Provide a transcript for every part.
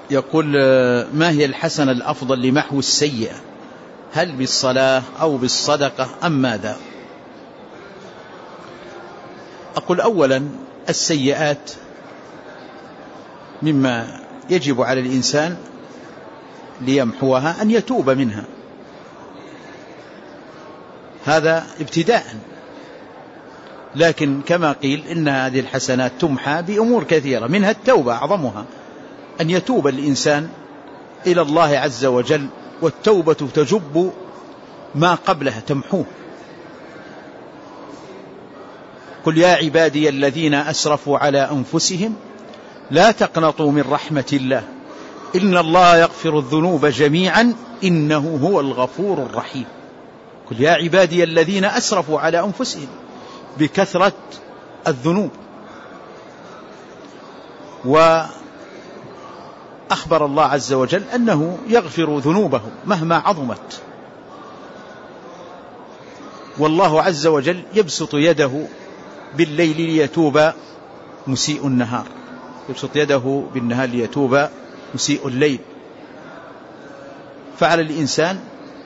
يقول ما هي الحسنة الأفضل لمحو السيئة؟ هل بالصلاة أو بالصدقة أم ماذا؟ أقول أولا السيئات مما يجب على الإنسان ليمحوها أن يتوب منها، هذا ابتداء. لكن كما قيل إن هذه الحسنات تمحى بأمور كثيرة، منها التوبة أعظمها، أن يتوب الإنسان إلى الله عز وجل، والتوبة تجب ما قبلها تمحوه. قل يا عبادي الذين أسرفوا على أنفسهم لا تقنطوا من رحمة الله إن الله يغفر الذنوب جميعا إنه هو الغفور الرحيم. قل يا عبادي الذين أسرفوا على أنفسهم بكثرة الذنوب. وأخبر الله عز وجل أنه يغفر ذنوبهم مهما عظمت، والله عز وجل يبسط يده بالليل ليتوب مسيء النهار، يبسط يده بالنهار ليتوب مسيء الليل. فعلى الإنسان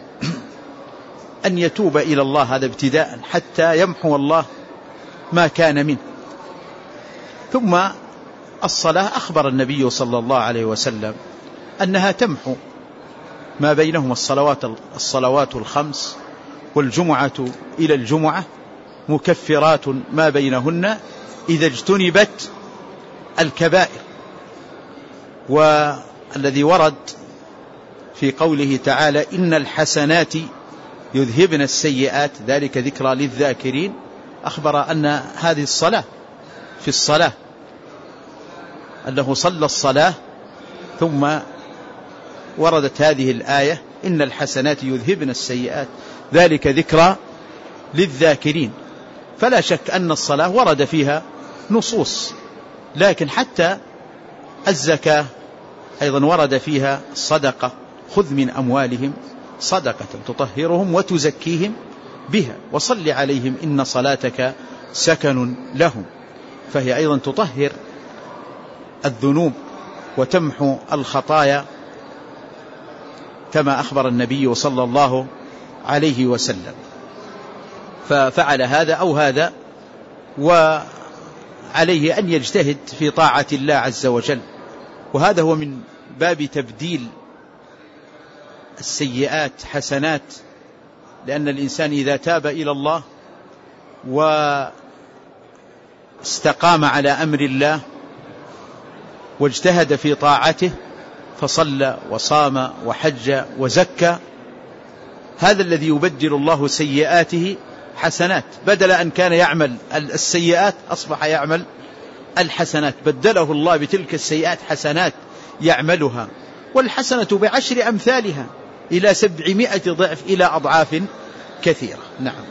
أن يتوب إلى الله، هذا ابتداء حتى يمحو الله ما كان منه. ثم الصلاة أخبر النبي صلى الله عليه وسلم أنها تمحو ما بينهما، الصلوات الخمس والجمعة إلى الجمعة مكفرات ما بينهن إذا اجتنبت الكبائر. والذي ورد في قوله تعالى إن الحسنات يذهبن السيئات ذلك ذكرى للذاكرين، أخبر أن هذه الصلاة في الصلاة أنه صلى الصلاة ثم وردت هذه الآية إن الحسنات يذهبن السيئات ذلك ذكرى للذاكرين. فلا شك أن الصلاة ورد فيها نصوص، لكن حتى الزكاة أيضا ورد فيها الصدقة، خذ من أموالهم صدقة تطهرهم وتزكيهم بها وصل عليهم إن صلاتك سكن لهم. فهي أيضا تطهر الذنوب وتمحو الخطايا كما أخبر النبي صلى الله عليه وسلم. ففعل هذا أو هذا، وعليه أن يجتهد في طاعة الله عز وجل. وهذا هو من باب تبديل السيئات حسنات، لأن الإنسان إذا تاب إلى الله واستقام على أمر الله واجتهد في طاعته فصلى وصام وحج وزكى، هذا الذي يبدل الله سيئاته حسنات. بدل أن كان يعمل السيئات أصبح يعمل الحسنات، بدله الله بتلك السيئات حسنات يعملها، والحسنة بعشر أمثالها إلى 700 ضعف إلى أضعاف كثيرة. نعم.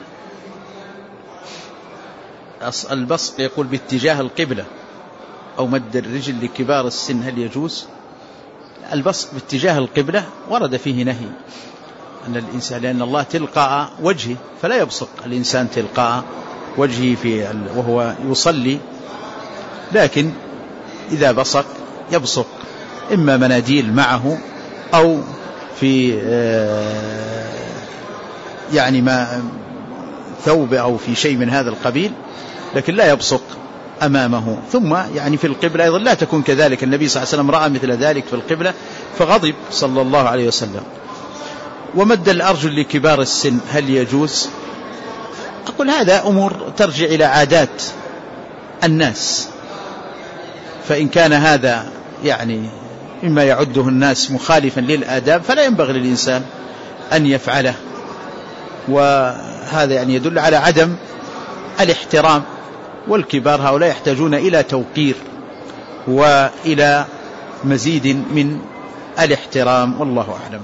البصق يقول باتجاه القبلة أو مد الرجل لكبار السن هل يجوز؟ البصق باتجاه القبلة ورد فيه نهي أن الإنسان، لأن الله تلقاء وجهه فلا يبصق الإنسان تلقاء وجهه وهو يصلي، لكن إذا بصق يبصق إما مناديل معه أو في يعني ما ثوب أو في شيء من هذا القبيل، لكن لا يبصق أمامه. ثم يعني في القبلة أيضا لا تكون كذلك، النبي صلى الله عليه وسلم رأى مثل ذلك في القبلة فغضب صلى الله عليه وسلم. ومد الأرجل لكبار السن هل يجوز؟ أقول هذا أمور ترجع إلى عادات الناس، فإن كان هذا يعني مما يعده الناس مخالفا للآداب فلا ينبغي للإنسان أن يفعله، وهذا يعني يدل على عدم الاحترام. والكبار هؤلاء يحتاجون إلى توقير وإلى مزيد من الاحترام، والله أعلم.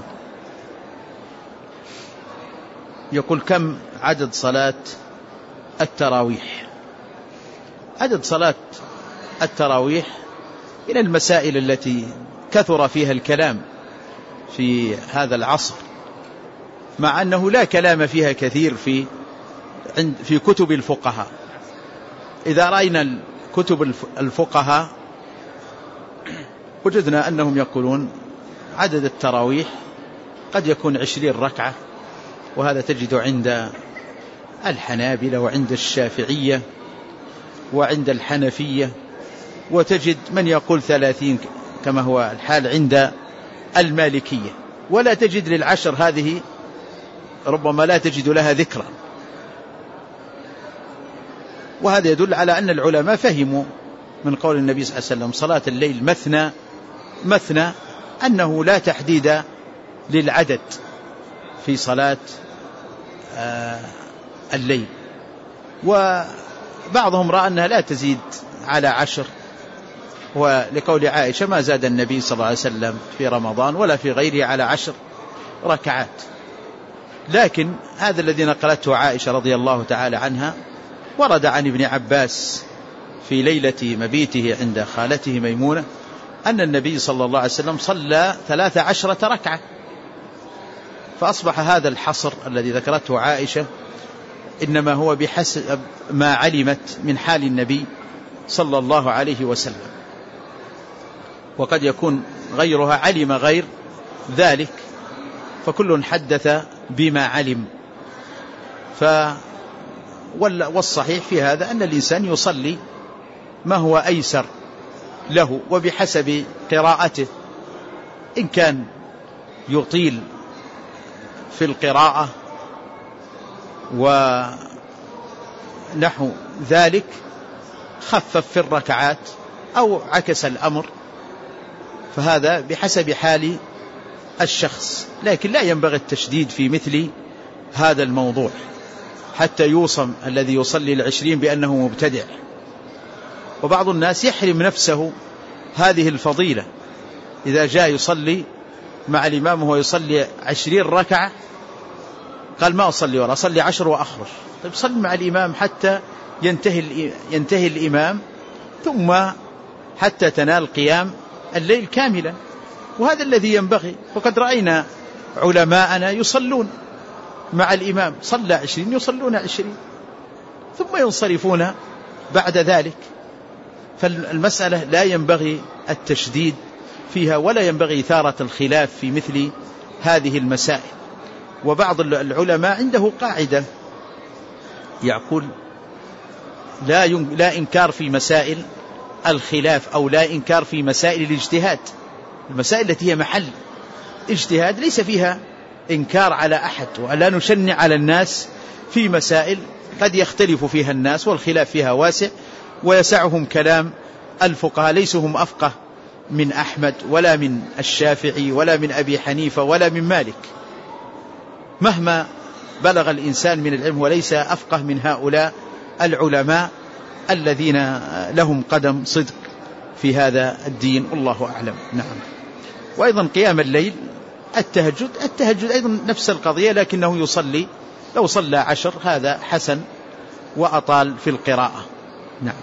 يقول كم عدد صلاة التراويح؟ عدد صلاة التراويح من المسائل التي كثر فيها الكلام في هذا العصر، مع أنه لا كلام فيها كثير في كتب الفقهاء. إذا رأينا كتب الفقهاء وجدنا أنهم يقولون عدد التراويح قد يكون 20 ركعة، وهذا تجد عند الحنابلة وعند الشافعية وعند الحنفية، وتجد من يقول 30 كما هو الحال عند المالكية، ولا تجد للعشر هذه ربما لا تجد لها ذكرا. وهذا يدل على أن العلماء فهموا من قول النبي صلى الله عليه وسلم صلاة الليل مثنى مثنى أنه لا تحديد للعدد في صلاة الليل. وبعضهم رأى أنها لا تزيد على 10، ولقول عائشة ما زاد النبي صلى الله عليه وسلم في رمضان ولا في غيره على 10 ركعات. لكن هذا الذي نقلته عائشة رضي الله تعالى عنها ورد عن ابن عباس في ليلة مبيته عند خالته ميمونة أن النبي صلى الله عليه وسلم صلى 13 ركعة، فأصبح هذا الحصر الذي ذكرته عائشة إنما هو بحسب ما علمت من حال النبي صلى الله عليه وسلم، وقد يكون غيرها علم غير ذلك، فكل حدث بما علم. والصحيح في هذا أن الإنسان يصلي ما هو أيسر له وبحسب قراءته، إن كان يطيل في القراءة ونحو ذلك خفف في الركعات أو عكس الأمر، فهذا بحسب حال الشخص. لكن لا ينبغي التشديد في مثل هذا الموضوع حتى يوصم الذي يصلي 20 بأنه مبتدع. وبعض الناس يحرم نفسه هذه الفضيلة، إذا جاء يصلي مع الإمام وهو يصلي 20 ركعة قال ما أصلي ولا أصلي 10 وأخرج. طيب صلي مع الإمام حتى ينتهي الإمام ثم حتى تنال قيام الليل كاملا، وهذا الذي ينبغي. وقد رأينا علماءنا يصلون مع الإمام، صلى 20 يصلون 20 ثم ينصرفون بعد ذلك. فالمسألة لا ينبغي التشديد فيها ولا ينبغي إثارة الخلاف في مثل هذه المسائل. وبعض العلماء عنده قاعدة يقول لا إنكار في مسائل الخلاف أو لا إنكار في مسائل الاجتهاد. المسائل التي هي محل اجتهاد ليس فيها إنكار على أحد، ولا نشنع على الناس في مسائل قد يختلف فيها الناس والخلاف فيها واسع ويسعهم كلام الفقهاء، ليسوا هم أفقه من أحمد ولا من الشافعي ولا من أبي حنيفة ولا من مالك، مهما بلغ الإنسان من العلم وليس أفقه من هؤلاء العلماء الذين لهم قدم صدق في هذا الدين، والله أعلم. نعم. وأيضا قيام الليل التهجد أيضا نفس القضية، لكنه يصلي لو صلى 10 هذا حسن وأطال في القراءة. نعم.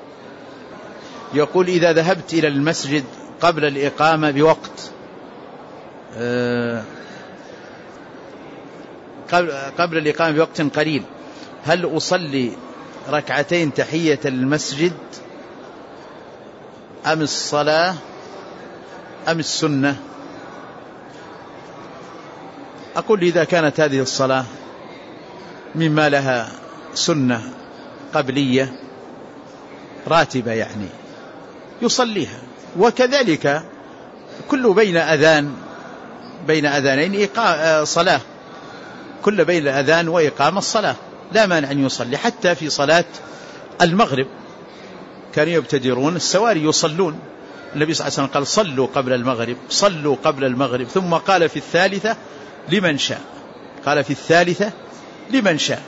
يقول إذا ذهبت إلى المسجد قبل الإقامة بوقت قبل الإقامة بوقت قليل، هل أصلي ركعتين تحية المسجد أم الصلاة أم السنة؟ أقول إذا كانت هذه الصلاة مما لها سنة قبلية راتبة يعني يصليها، وكذلك كل بين أذانين صلاة، كل بين أذان وإقامة الصلاة لا مانع أن يصلي. حتى في صلاة المغرب كانوا يبتدرون السواري يصلون، النبي صلى الله عليه وسلم قال صلوا قبل المغرب، صلوا قبل المغرب، ثم قال في الثالثة لمن شاء، قال في الثالثة لمن شاء.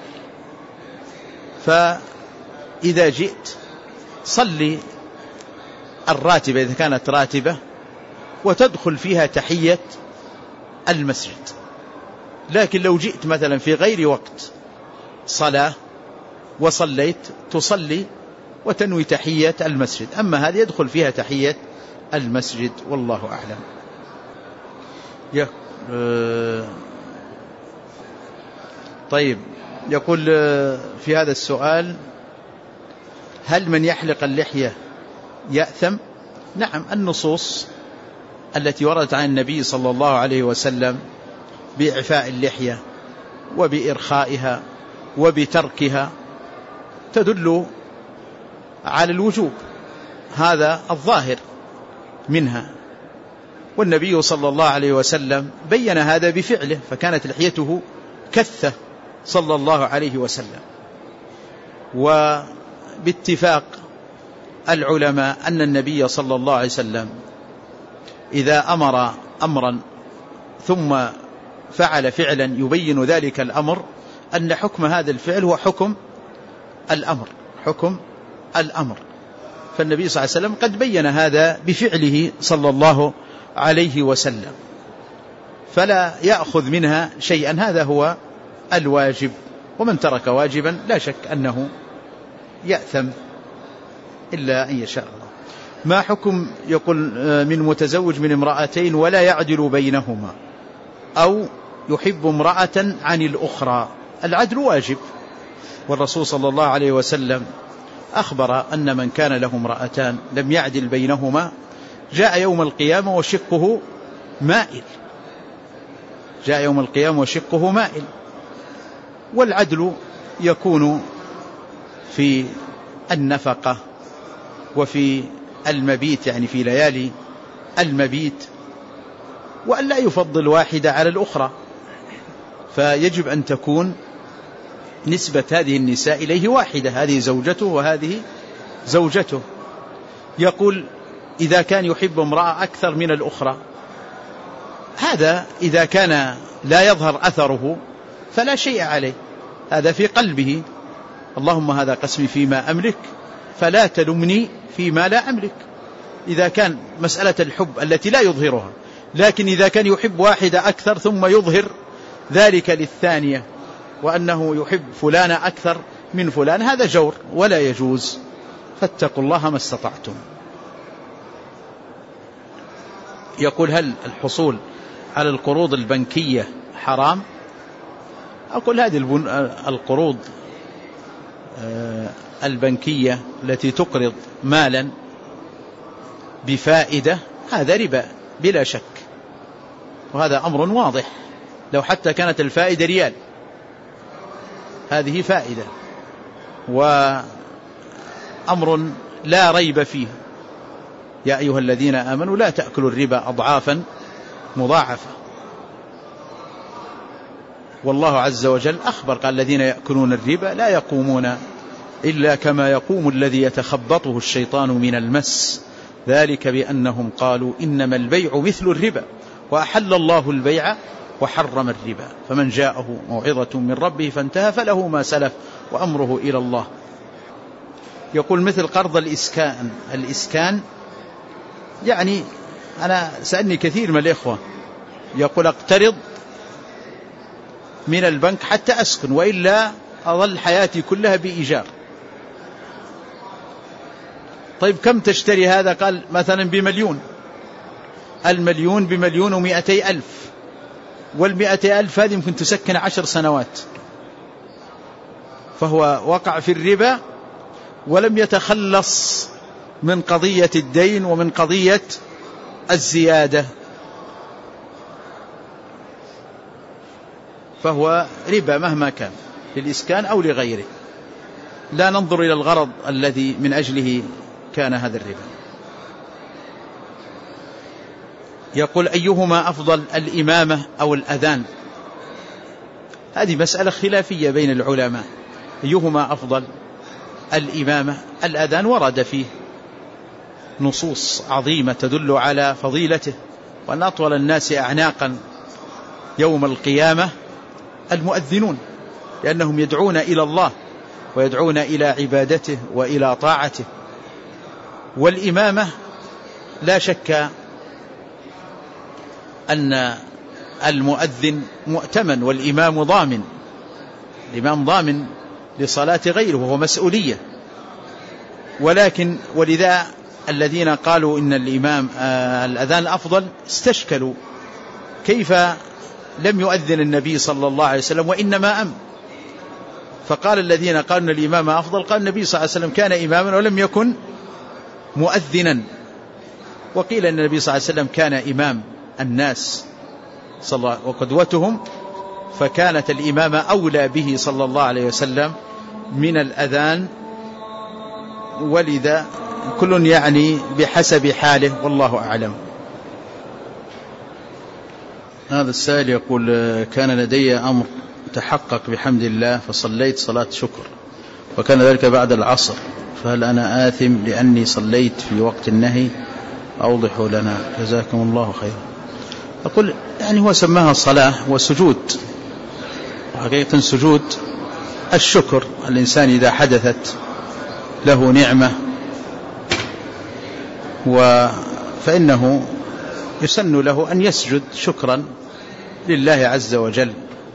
فإذا جئت صلي الراتبة إذا كانت راتبة وتدخل فيها تحية المسجد. لكن لو جئت مثلا في غير وقت صلاة وصليت تصلي وتنوي تحية المسجد، أما هذه يدخل فيها تحية المسجد، والله أعلم. طيب، يقول في هذا السؤال هل من يحلق اللحية يأثم؟ نعم، النصوص التي وردت عن النبي صلى الله عليه وسلم بإعفاء اللحية وبإرخائها وبتركها تدل على الوجوب، هذا الظاهر منها. والنبي صلى الله عليه وسلم بين هذا بفعله، فكانت لحيته كثة صلى الله عليه وسلم. وباتفاق العلماء أن النبي صلى الله عليه وسلم إذا أمر أمرا ثم فعل فعلا يبين ذلك الأمر أن حكم هذا الفعل هو حكم الأمر. فالنبي صلى الله عليه وسلم قد بين هذا بفعله صلى الله عليه وسلم، فلا يأخذ منها شيئا، هذا هو الواجب. ومن ترك واجبا لا شك أنه يأثم إلا أن يشاء الله. ما حكم يقول من متزوج من امرأتين ولا يعدل بينهما أو يحب امرأة عن الأخرى؟ العدل واجب، والرسول صلى الله عليه وسلم أخبر أن من كان له امرأتان لم يعدل بينهما جاء يوم القيامة وشقه مائل. والعدل يكون في النفقة وفي المبيت، يعني في ليالي المبيت، وأن لا يفضل واحدة على الأخرى، فيجب أن تكون نسبة هذه النساء إليه واحدة، هذه زوجته وهذه زوجته. يقول إذا كان يحب امرأة أكثر من الأخرى، هذا إذا كان لا يظهر أثره فلا شيء عليه، هذا في قلبه. اللهم هذا قسمي فيما أملك فلا تلمني فيما لا أملك. إذا كان مسألة الحب التي لا يظهرها، لكن إذا كان يحب واحدة أكثر ثم يظهر ذلك للثانية وأنه يحب فلان أكثر من فلان، هذا جور ولا يجوز، فاتقوا الله ما استطعتم. يقول هل الحصول على القروض البنكية حرام؟ أقول هذه القروض البنكية التي تقرض مالا بفائدة هذا ربا بلا شك، وهذا أمر واضح، لو حتى كانت الفائدة ريال هذه فائدة، وأمر لا ريب فيه. يا أيها الذين آمنوا لا تأكلوا الربا أضعافا مضاعفة. والله عز وجل أخبر قال الذين يأكلون الربا لا يقومون إلا كما يقوم الذي يتخبطه الشيطان من المس، ذلك بأنهم قالوا إنما البيع مثل الربا وأحل الله البيع وحرم الربا، فمن جاءه موعظة من ربه فانتهى فله ما سلف وأمره إلى الله. يقول مثل قرض الإسكان يعني أنا سألني كثير من الإخوة يقول اقترض من البنك حتى أسكن وإلا أظل حياتي كلها بإيجار. طيب كم تشتري هذا؟ قال مثلا ب1,000,000، المليون ب1,200,000، وال100,000 هذه يمكن تسكن 10 سنوات، فهو وقع في الربا ولم يتخلص من قضية الدين ومن قضية الزيادة، فهو ربا مهما كان للإسكان أو لغيره، لا ننظر إلى الغرض الذي من أجله كان هذا الربا. يقول أيهما أفضل، الإمامة أو الأذان؟ هذه مسألة خلافية بين العلماء، أيهما أفضل، الإمامة. الأذان ورد فيه نصوص عظيمة تدل على فضيلته، وأن أطول الناس أعناقا يوم القيامة المؤذنون، لأنهم يدعون إلى الله ويدعون إلى عبادته وإلى طاعته. والإمامة لا شك أن المؤذن مؤتمن والإمام ضامن، الإمام ضامن لصلاة غيره وهو مسؤولية، ولذا الذين قالوا إن الأذان أفضل استشكلوا كيف لم يؤذن النبي صلى الله عليه وسلم وإنما أم، فقال الذين قالوا أن الإمام أفضل قال النبي صلى الله عليه وسلم كان إماما ولم يكن مؤذنا، وقيل أن النبي صلى الله عليه وسلم كان إمام الناس وقدوتهم، فكانت الإمامة أولى به صلى الله عليه وسلم من الأذان، ولذا كل يعني بحسب حاله والله أعلم. هذا السائل يقول: كان لدي أمر تحقق بحمد الله فصليت صلاة شكر وكان ذلك بعد العصر، فهل أنا آثم لأني صليت في وقت النهي؟ أوضحوا لنا جزاكم الله خيرا. أقول يعني هو سماها صلاة وسجود، وحقيقة سجود الشكر. الإنسان إذا حدثت له نعمة فإنه يسن له أن يسجد شكرا لله عز وجل،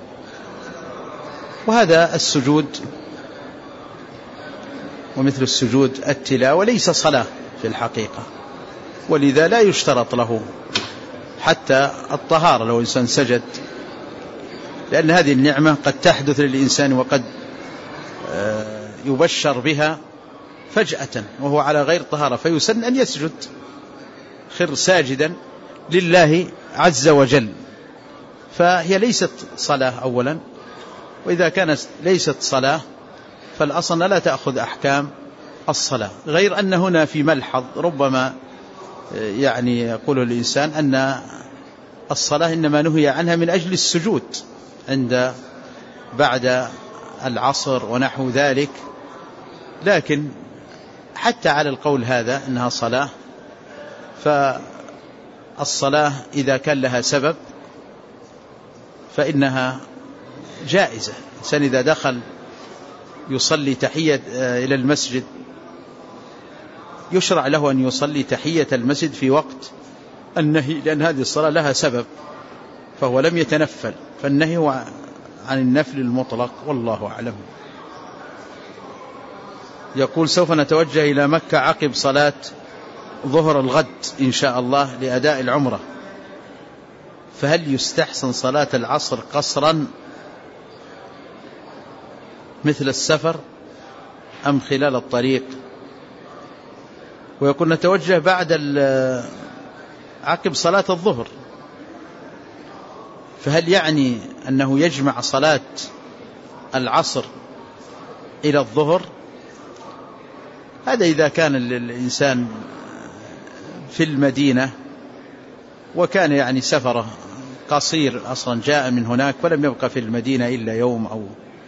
وهذا السجود ومثل السجود التلاوة ليس صلاة في الحقيقة، ولذا لا يشترط له حتى الطهارة لو إنسان سجد، لأن هذه النعمة قد تحدث للإنسان وقد يبشر بها فجأة وهو على غير طهارة، فيسن أن يسجد خر ساجدا لله عز وجل. فهي ليست صلاة أولا، وإذا كانت ليست صلاة فالأصل لا تأخذ أحكام الصلاة، غير أن هنا في ملحظ ربما يعني يقوله الإنسان أن الصلاة إنما نهي عنها من أجل السجود بعد العصر ونحو ذلك، لكن حتى على القول هذا أنها صلاة، فالصلاة إذا كان لها سبب فإنها جائزة. الإنسان إذا دخل يصلي تحية إلى المسجد يشرع له أن يصلي تحية المسجد في وقت النهي، لأن هذه الصلاة لها سبب فهو لم يتنفل، فالنهي هو عن النفل المطلق والله أعلم. يقول: سوف نتوجه إلى مكة عقب صلاة ظهر الغد إن شاء الله لأداء العمرة، فهل يستحسن صلاة العصر قصرا مثل السفر أم خلال الطريق؟ ويقول: نتوجه بعد عقب صلاة الظهر، فهل يعني أنه يجمع صلاة العصر إلى الظهر؟ هذا إذا كان الإنسان في المدينة وكان يعني سفره قصير، أصلا جاء من هناك ولم يبقى في المدينة إلا يوم أو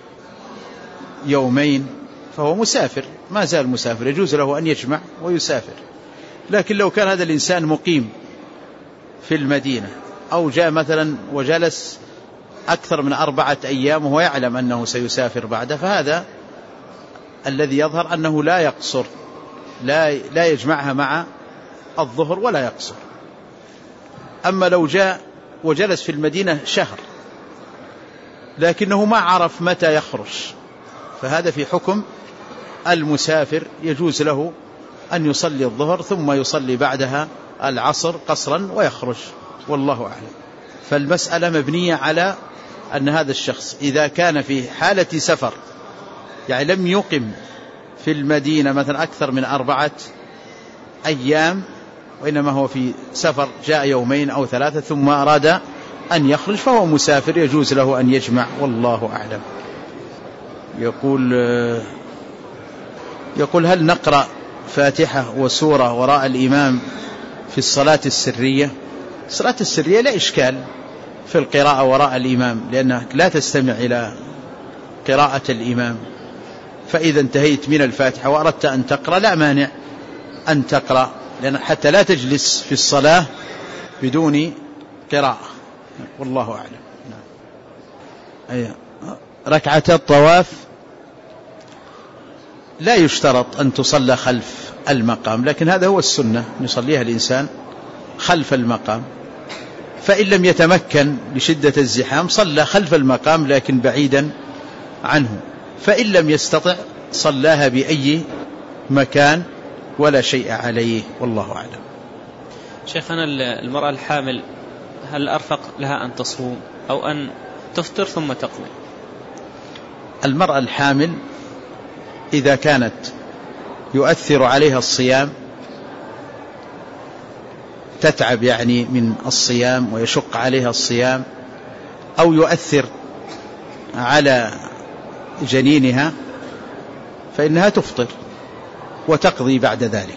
يومين، فهو مسافر، ما زال مسافر، يجوز له أن يجمع ويسافر. لكن لو كان هذا الإنسان مقيم في المدينة أو جاء مثلا وجلس أكثر من 4 أيام وهو يعلم أنه سيسافر بعده، فهذا الذي يظهر أنه لا يقصر، لا يجمعها مع الظهر ولا يقصر. أما لو جاء وجلس في المدينة شهر لكنه ما عرف متى يخرج، فهذا في حكم المسافر، يجوز له أن يصلي الظهر ثم يصلي بعدها العصر قصرا ويخرج والله أعلم. فالمسألة مبنية على أن هذا الشخص إذا كان في حالة سفر، يعني لم يقم في المدينة مثلا أكثر من 4 أيام، وإنما هو في سفر جاء 2 أو 3 ثم أراد أن يخرج، فهو مسافر يجوز له أن يجمع والله أعلم. يقول: هل نقرأ فاتحة وسورة وراء الإمام في الصلاة السرية؟ الصلاة السرية لا إشكال في القراءة وراء الإمام، لأنك لا تستمع إلى قراءة الإمام، فإذا انتهيت من الفاتحة وأردت أن تقرأ لا مانع أن تقرأ، لأن حتى لا تجلس في الصلاة بدون قراءة والله أعلم. ركعة الطواف لا يشترط أن تصلى خلف المقام، لكن هذا هو السنة يصليها الإنسان خلف المقام، فإن لم يتمكن بشدة الزحام صلى خلف المقام لكن بعيدا عنه، فإن لم يستطع صلاها بأي مكان ولا شيء عليه والله أعلم. شيخنا، المرأة الحامل هل أرفق لها أن تصوم أو أن تفطر ثم تقضي؟ المرأة الحامل إذا كانت يؤثر عليها الصيام تتعب يعني من الصيام ويشق عليها الصيام أو يؤثر على جنينها فإنها تفطر وتقضي بعد ذلك.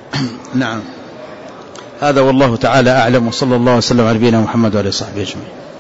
نعم، هذا والله تعالى أعلم، وصلى الله وسلم على نبينا محمد وعلى آله وصحبه أجمعين.